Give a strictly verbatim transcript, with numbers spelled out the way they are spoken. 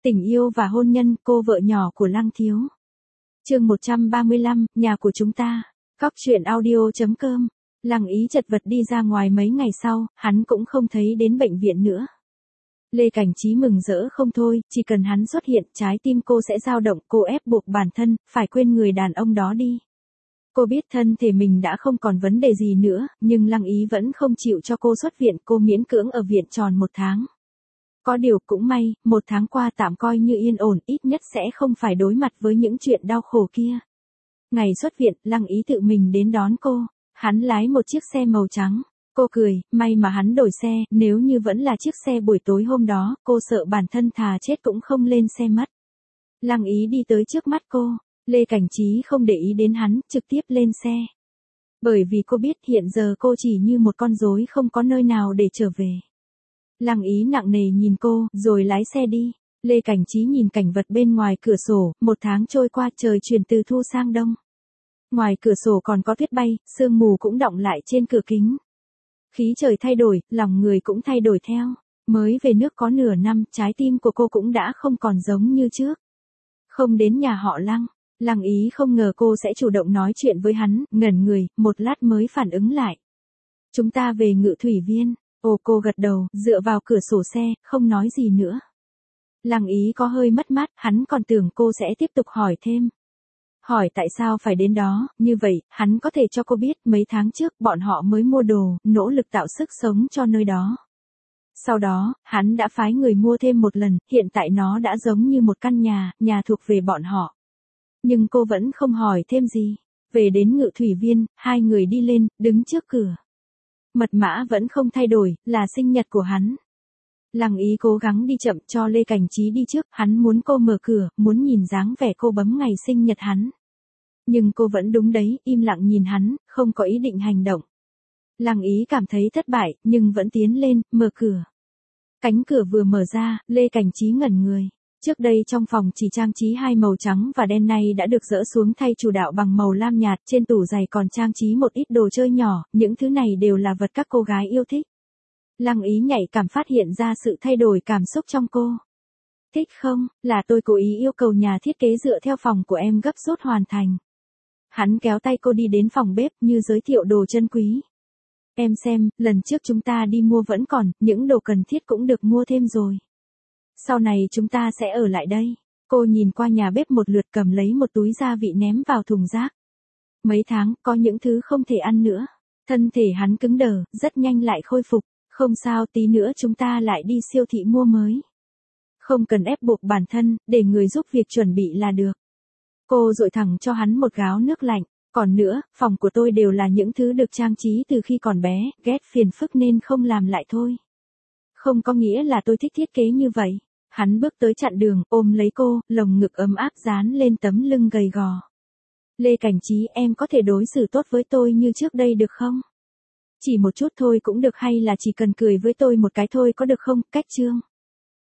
Tình yêu và hôn nhân, cô vợ nhỏ của Lăng Thiếu. Chương một trăm ba mươi lăm, nhà của chúng ta. Cóc truyện audio chấm com. Lăng Ý chật vật đi ra ngoài mấy ngày sau, hắn cũng không thấy đến bệnh viện nữa. Lê Cảnh Trí mừng rỡ không thôi, chỉ cần hắn xuất hiện, trái tim cô sẽ dao động, cô ép buộc bản thân, phải quên người đàn ông đó đi. Cô biết thân thể mình đã không còn vấn đề gì nữa, nhưng Lăng Ý vẫn không chịu cho cô xuất viện, cô miễn cưỡng ở viện tròn một tháng. Có điều cũng may, một tháng qua tạm coi như yên ổn, ít nhất sẽ không phải đối mặt với những chuyện đau khổ kia. Ngày xuất viện, Lăng Ý tự mình đến đón cô. Hắn lái một chiếc xe màu trắng. Cô cười, may mà hắn đổi xe, nếu như vẫn là chiếc xe buổi tối hôm đó, cô sợ bản thân thà chết cũng không lên xe mất. Lăng Ý đi tới trước mắt cô. Lê Cảnh Trí không để ý đến hắn, trực tiếp lên xe. Bởi vì cô biết hiện giờ cô chỉ như một con rối không có nơi nào để trở về. Lăng Ý nặng nề nhìn cô, rồi lái xe đi. Lê Cảnh Trí nhìn cảnh vật bên ngoài cửa sổ, một tháng trôi qua trời chuyển từ thu sang đông. Ngoài cửa sổ còn có tuyết bay, sương mù cũng đọng lại trên cửa kính. Khí trời thay đổi, lòng người cũng thay đổi theo. Mới về nước có nửa năm, trái tim của cô cũng đã không còn giống như trước. Không đến nhà họ Lăng, Lăng Ý không ngờ cô sẽ chủ động nói chuyện với hắn, ngẩn người, một lát mới phản ứng lại. Chúng ta về Ngự Thủy Viên. Ồ, cô gật đầu, dựa vào cửa sổ xe, không nói gì nữa. Lăng Ý có hơi mất mát, hắn còn tưởng cô sẽ tiếp tục hỏi thêm. Hỏi tại sao phải đến đó, như vậy, hắn có thể cho cô biết mấy tháng trước bọn họ mới mua đồ, nỗ lực tạo sức sống cho nơi đó. Sau đó, hắn đã phái người mua thêm một lần, hiện tại nó đã giống như một căn nhà, nhà thuộc về bọn họ. Nhưng cô vẫn không hỏi thêm gì. Về đến Ngự Thủy Viên, hai người đi lên, đứng trước cửa. Mật mã vẫn không thay đổi, là sinh nhật của hắn. Lăng Ý cố gắng đi chậm cho Lê Cảnh Trí đi trước, hắn muốn cô mở cửa, muốn nhìn dáng vẻ cô bấm ngày sinh nhật hắn. Nhưng cô vẫn đúng đấy, im lặng nhìn hắn, không có ý định hành động. Lăng Ý cảm thấy thất bại, nhưng vẫn tiến lên, mở cửa. Cánh cửa vừa mở ra, Lê Cảnh Trí ngẩn người. Trước đây trong phòng chỉ trang trí hai màu trắng và đen này đã được dỡ xuống thay chủ đạo bằng màu lam nhạt, trên tủ giày còn trang trí một ít đồ chơi nhỏ, những thứ này đều là vật các cô gái yêu thích. Lăng Ý nhạy cảm phát hiện ra sự thay đổi cảm xúc trong cô. Thích không, là tôi cố ý yêu cầu nhà thiết kế dựa theo phòng của em gấp rút hoàn thành. Hắn kéo tay cô đi đến phòng bếp như giới thiệu đồ chân quý. Em xem, lần trước chúng ta đi mua vẫn còn, những đồ cần thiết cũng được mua thêm rồi. Sau này chúng ta sẽ ở lại đây. Cô nhìn qua nhà bếp một lượt cầm lấy một túi gia vị ném vào thùng rác. Mấy tháng, có những thứ không thể ăn nữa. Thân thể hắn cứng đờ, rất nhanh lại khôi phục. Không sao, tí nữa chúng ta lại đi siêu thị mua mới. Không cần ép buộc bản thân, để người giúp việc chuẩn bị là được. Cô dội thẳng cho hắn một gáo nước lạnh. Còn nữa, phòng của tôi đều là những thứ được trang trí từ khi còn bé, ghét phiền phức nên không làm lại thôi. Không có nghĩa là tôi thích thiết kế như vậy. Hắn bước tới chặn đường, ôm lấy cô, lồng ngực ấm áp dán lên tấm lưng gầy gò. Lê Cảnh Trí, em có thể đối xử tốt với tôi như trước đây được không? Chỉ một chút thôi cũng được hay là chỉ cần cười với tôi một cái thôi có được không? Cách chương.